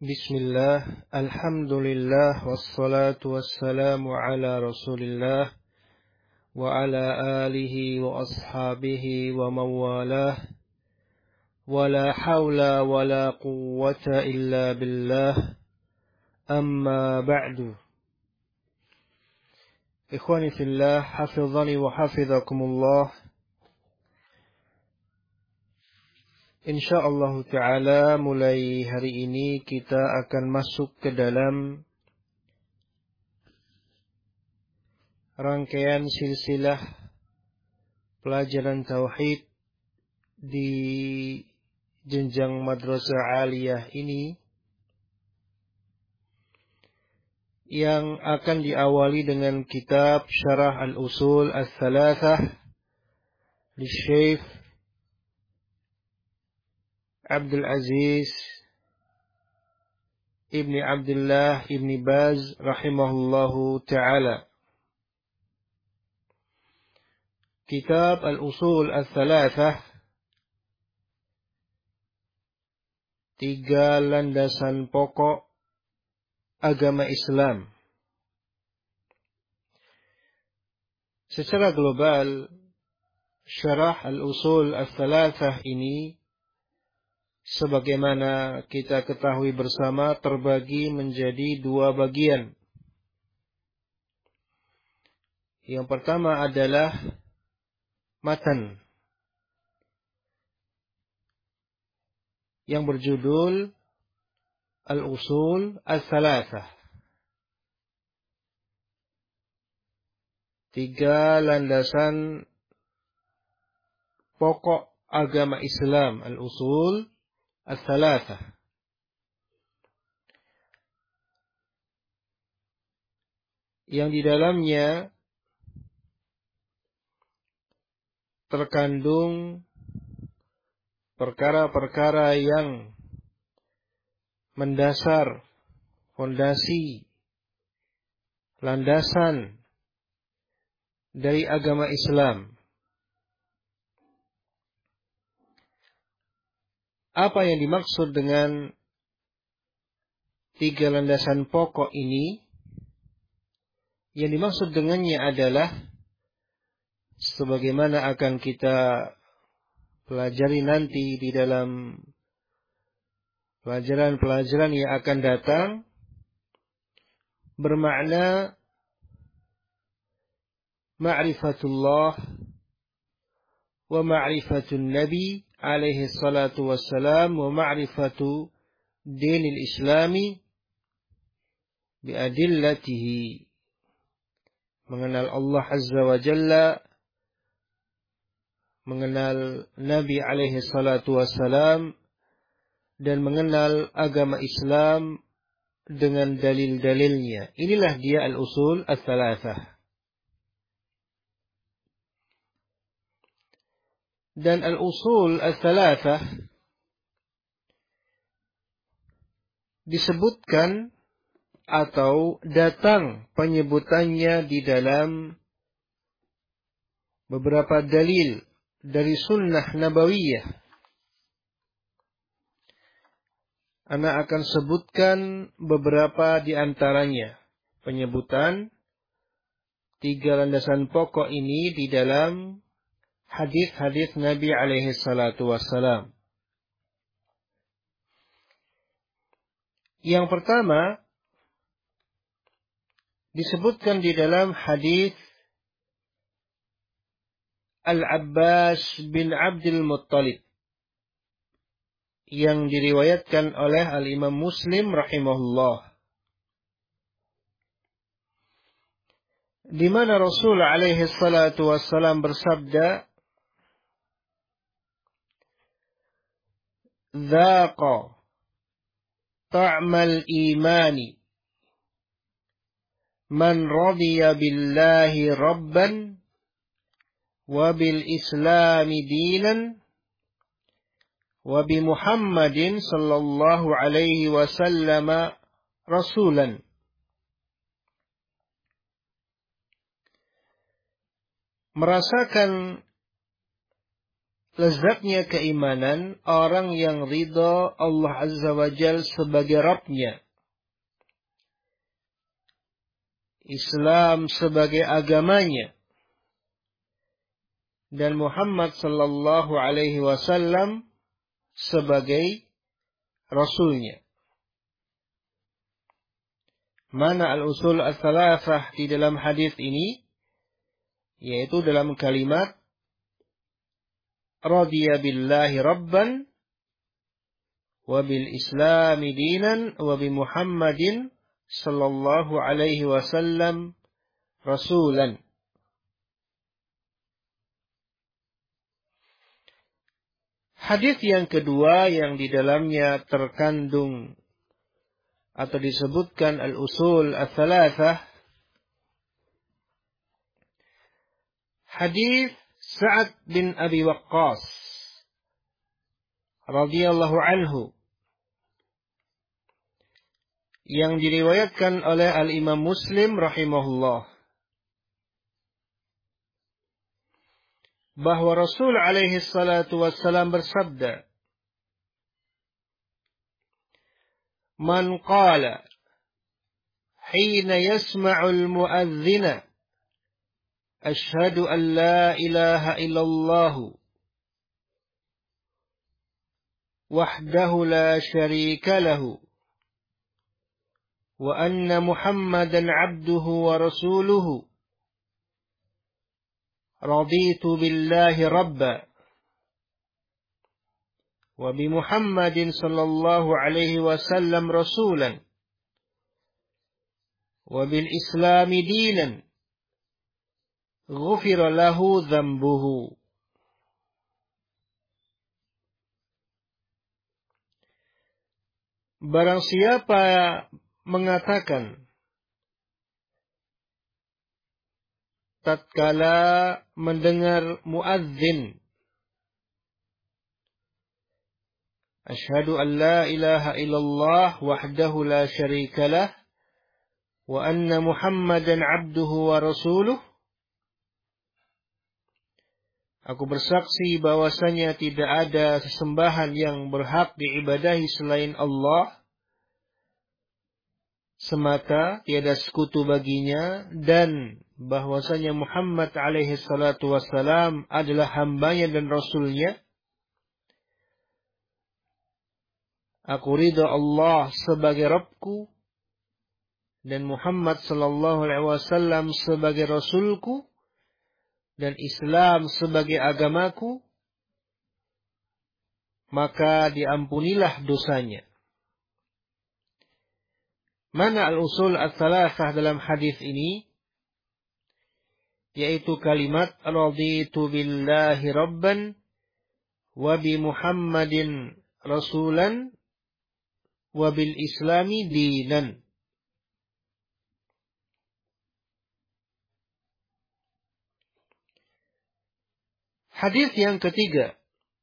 Bismillah, alhamdulillah, wassalatu wassalamu ala rasulillah, wa ala alihi wa ashabihi wa mawalah, wa la hawla wa la quwwata illa billah, amma ba'du. Ikhwani fillah, hafizani wa hafizakumullah. InsyaAllah ta'ala mulai hari ini kita akan masuk ke dalam rangkaian silsilah pelajaran tauhid di jenjang madrasah aliyah ini yang akan diawali dengan kitab Syarah Al-Usul Al-Thalathah di Syekh Abdul Aziz Ibni Abdullah Ibni Baz rahimahullahu ta'ala. Kitab Al-Usul Al-Thalathah, 3 landasan pokok agama Islam. Secara global, Syarah Al-Usul Al-Thalathah ini, sebagaimana kita ketahui bersama, terbagi menjadi 2 bagian. Yang pertama adalah matan yang berjudul Al-Usul Al-Thalathah, 3 landasan pokok agama Islam, Al-Usul Al-Thalathah. Yang di dalamnya terkandung perkara-perkara yang mendasar, fondasi, landasan dari agama Islam. Apa yang dimaksud dengan 3 landasan pokok ini? Yang dimaksud dengannya adalah sebagaimana akan kita pelajari nanti di dalam pelajaran-pelajaran yang akan datang, bermakna ma'rifatullah wa ma'rifatun nabi alaihi salatu wassalam wa ma'rifatu dinil islami biadillatihi. Mengenal Allah Azza wa Jalla, mengenal Nabi alaihi salatu wassalam, dan mengenal agama Islam dengan dalil-dalilnya. Inilah dia al-usul al-thalathah. Dan al-usul al-thalathah disebutkan atau datang penyebutannya di dalam beberapa dalil dari sunnah nabawiyah. Ana akan sebutkan beberapa di antaranya penyebutan 3 landasan pokok ini di dalam hadis-hadis Nabi alaihi salatu wassalam. Yang pertama disebutkan di dalam hadis Al-Abbas bin Abdul Muttalib yang diriwayatkan oleh Al-Imam Muslim rahimahullah, di mana Rasul alaihi salatu wassalam bersabda, "Dzaqa ta'mal imani man radiya billahi rabban wa bil islami dinan wa bi Muhammadin sallallahu alaihi wasallam rasulan." Merasakan lezatnya keimanan orang yang ridha Allah Azza wa Jalla sebagai Rabb-Nya, Islam sebagai agamanya, dan Muhammad sallallahu alaihi wasallam sebagai Rasulnya. Mana al-usul ats-tsalatsah di dalam hadis ini? Yaitu dalam kalimat radiya billahi rabban wa bil islami dinan wa bi Muhammadin sallallahu alaihi wasallam rasulan. Hadis yang kedua yang di dalamnya terkandung atau disebutkan al-usul ats-tsalatsah, hadis Sa'ad bin Abi Waqqas radhiyallahu anhu yang diriwayatkan oleh al-Imam Muslim rahimahullah, bahwa Rasul alaihi salatu wassalam bersabda, "Man qala hina yasma'ul mu'adzina asyhadu an la ilaha illallah wahdahu la syarika lahu wa anna Muhammadan 'abduhu wa rasuluhu raditu billahi rabba wa bi Muhammadin sallallahu alaihi wasallam rasulan wa bil islami dinan ghufira lahu dzambuhu." Barang siapa mengatakan tatkala mendengar muadzin, asyhadu an la ilaha illallah wahdahu la syarikalah wa anna Muhammadan 'abduhu wa rasuluh, aku bersaksi bahwasanya tidak ada sesembahan yang berhak diibadahi selain Allah semata, tiada sekutu baginya, dan bahwasanya Muhammad alaihi salatu wassalam adalah hambanya dan rasulnya. Aku ridha Allah sebagai Rabbku dan Muhammad sallallahu alaihi wasallam sebagai rasulku dan Islam sebagai agamaku, maka diampunilah dosanya. Mana al-usul ats-tsalatsah dalam hadis ini? Yaitu kalimat raditu billahi rabban wa bi Muhammadin rasulan wa bil islami dinan. Hadis yang ketiga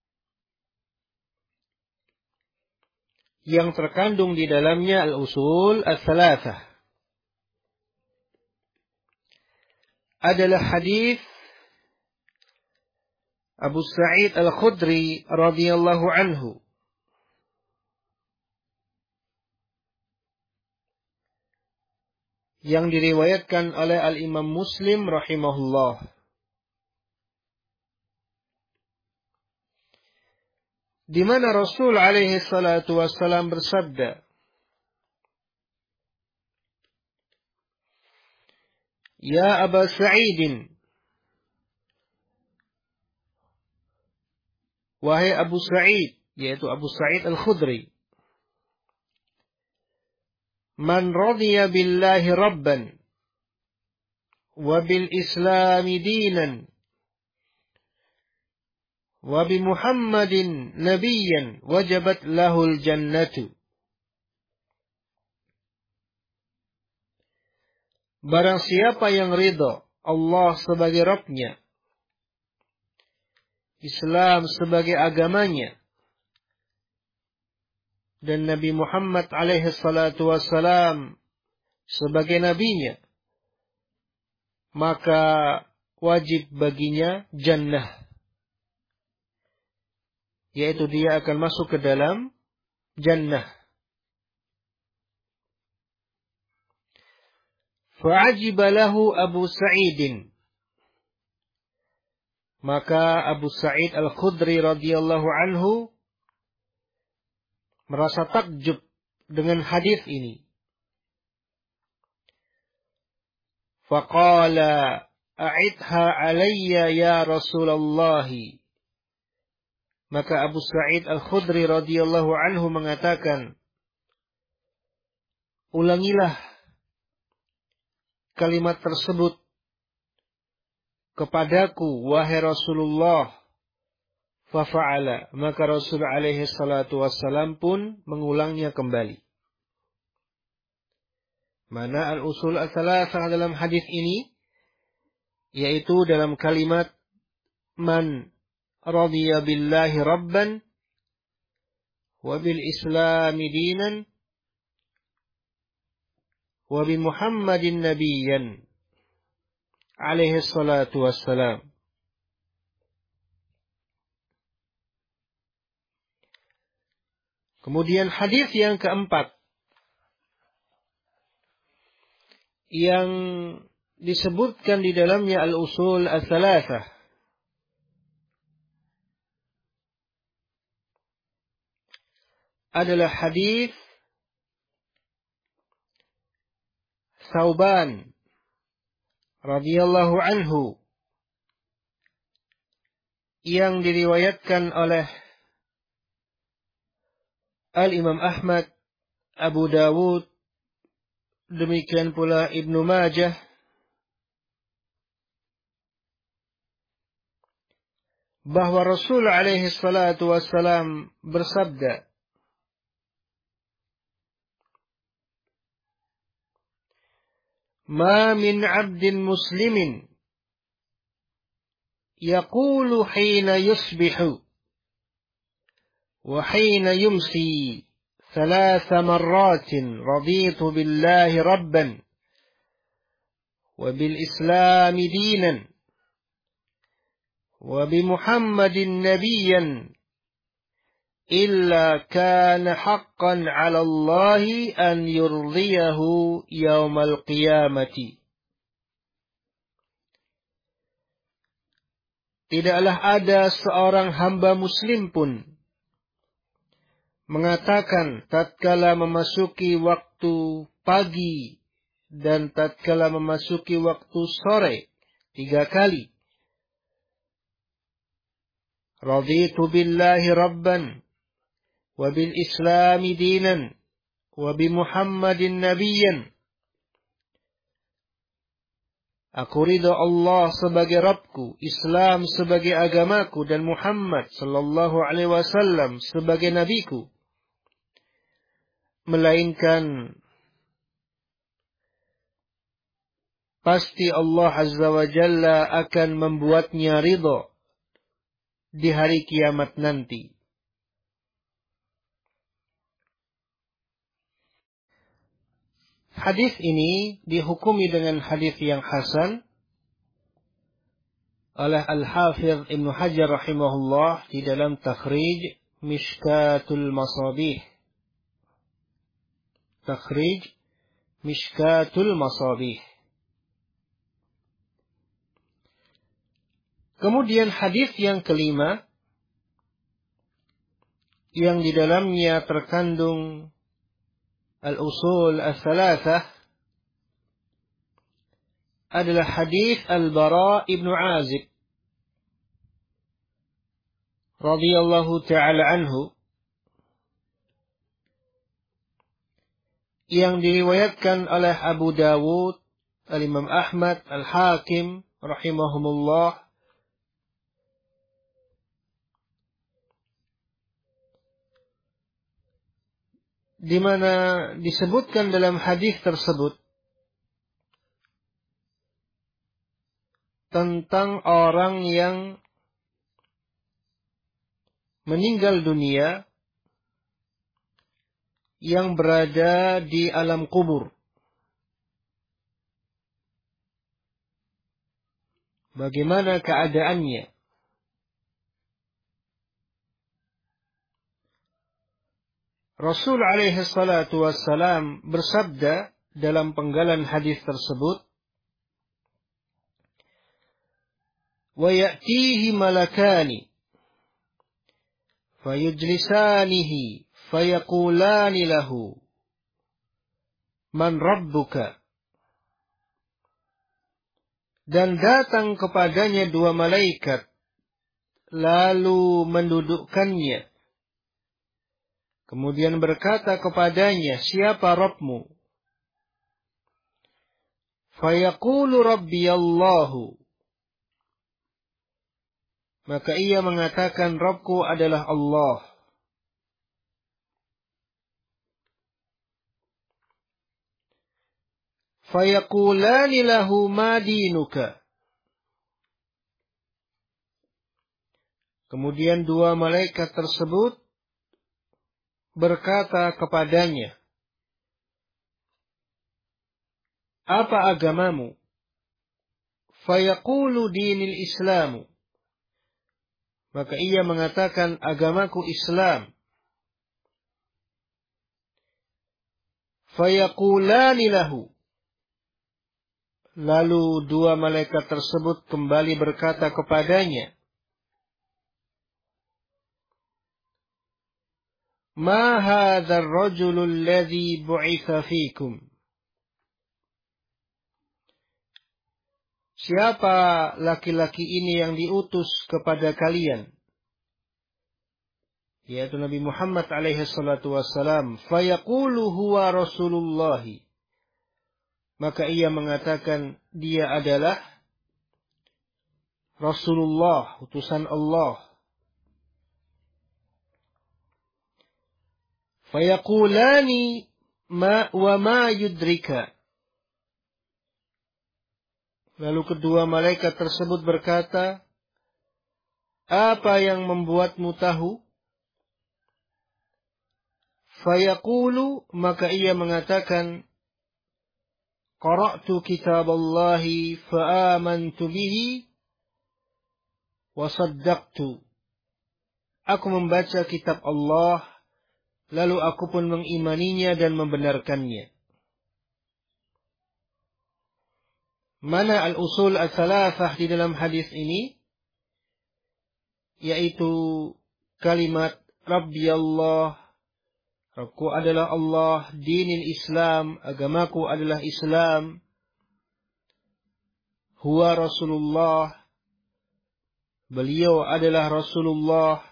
yang terkandung di dalamnya al-usul ats-tsalatsah adalah hadis Abu Sa'id Al-Khudri radhiyallahu anhu yang diriwayatkan oleh al-Imam Muslim rahimahullah, di mana Rasul alaihi salatu wassalam bersabda, "Ya Aba Sa'id, wahai Abu Sa'id," yaitu Abu Sa'id Al-Khudri, "Man radiya billahi rabban wa bil islami dinan wa bi Muhammadin nabiyyan wajabat lahul jannatu." Barang siapa yang ridha Allah sebagai Rabb-Nya, Islam sebagai agamanya, dan Nabi Muhammad alaihi salatu wassalam sebagai nabinya, maka wajib baginya jannah. yaitu dia akan masuk ke dalam jannah. Fa'ajiba lahu Abu Sa'idin. Maka Abu Sa'id Al-Khudri radhiyallahu anhu merasa takjub dengan hadis ini. Faqala a'idha alayya ya Rasulullah. Maka Abu Sa'id Al-Khudri radhiyallahu anhu mengatakan, ulangilah kalimat tersebut kepadaku, wahai Rasulullah. Fafa'ala. Maka Rasul alaihi salatu wassalam pun mengulangnya kembali. Mana al-usul ats-tsalatsah dalam hadis ini? Yaitu dalam kalimat man radiya billahi rabban wa bil islami dinan wa bi Muhammadin nabiyyan alaihi salatu wassalam. Kemudian hadis yang keempat yang disebutkan di dalamnya al-usul ats-tsalatsah adalah hadis Tsauban radhiyallahu anhu yang diriwayatkan oleh Al-Imam Ahmad, Abu Dawud, demikian pula Ibnu Majah, bahwa Rasul alaihi salatu wassalam bersabda, "Ma min 'abdin muslimin yaqulu hina yusbihu wa hina yumsi ثلاث مرات رضيت بالله ربا وبالإسلام دينا وبمحمد نبيا إلا كان حقا على الله أن يرضيه يوم القيامة." Tidaklah ada seorang hamba muslim pun mengatakan tatkala memasuki waktu pagi dan tatkala memasuki waktu sore 3 kali, raditu billahi rabban wa bil islami dinan wa bi Muhammadin nabiyyan. Aku ridha Allah sebagai Rabbku, Islam sebagai agamaku, dan Muhammad sallallahu alaihi wasallam sebagai nabiku. Melainkan pasti Allah Azza wa Jalla akan membuatnya ridha di hari kiamat nanti. Hadis ini dihukumi dengan hadis yang hasan oleh Al-Hafidh Ibnu Hajar rahimahullah di dalam takhrij Mishkatul Masabih. Takhrij Mishkatul Masabih. Kemudian hadis yang kelima yang di dalamnya terkandung al-usul ats-tsalatsah adalah hadis Al-Bara ibnu Azib radhiyallahu ta'ala anhu yang diriwayatkan oleh Abu Dawud, Al-Imam Ahmad, Al-Hakim rahimahumullah, di mana disebutkan dalam hadis tersebut tentang orang yang meninggal dunia yang berada di alam kubur. Bagaimana keadaannya? Rasul alaihi salatu wassalam bersabda dalam penggalan hadis tersebut, wa ya'tihi malakani fayujlisanihi fayaqulani lahu man rabbuka, dan datang kepadanya dua malaikat lalu mendudukkannya, kemudian berkata kepadanya, siapa Rabbmu? Fayaqulu Rabbi Allahu, maka ia mengatakan, Rabbku adalah Allah. Fayaqulani lahu ma dinuka, kemudian dua malaikat tersebut berkata kepadanya, apa agamamu? Fayaqulu dinil Islamu, maka ia mengatakan, agamaku Islam. Fayaqulani lahu, lalu dua malaikat tersebut kembali berkata kepadanya, ma hadzal rajulul ladzi bu'itsa fikum, siapa laki-laki ini yang diutus kepada kalian, yaitu Nabi Muhammad alaihi salatu wassalam. Fayaqulu huwa Rasulullah, maka ia mengatakan, dia adalah Rasulullah, utusan Allah. Fayaqulani wa ma yudrika, lalu kedua malaikat tersebut berkata, apa yang membuatmu tahu? Fayaqulu, maka ia mengatakan, qara'tu kitaballahi fa'amantu bihi wa saddaqtu, aku membaca kitab Allah, lalu aku pun mengimaninya dan membenarkannya. Mana al-usul al-thalathah di dalam hadis ini? Yaitu kalimat Rabbi Allah, Rabbku adalah Allah, dinil Islam, agamaku adalah Islam, huwa Rasulullah, beliau adalah Rasulullah.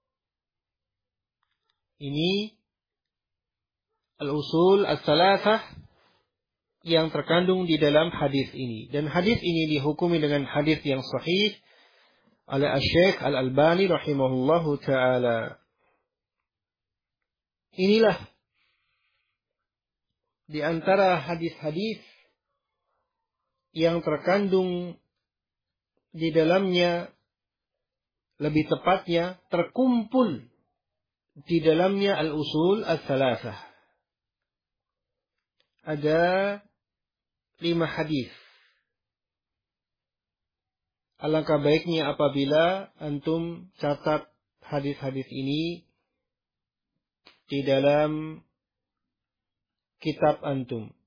Ini al-usul al-thalathah yang terkandung di dalam hadis ini. Dan hadis ini dihukumi dengan hadis yang sahih oleh Asy-Syaikh Al-Albani rahimahullahu ta'ala. Inilah di antara hadis-hadis yang terkandung di dalamnya, lebih tepatnya terkumpul di dalamnya al-usul al-thalathah. Ada 5 hadis. Alangkah baiknya apabila antum catat hadis-hadis ini di dalam kitab antum.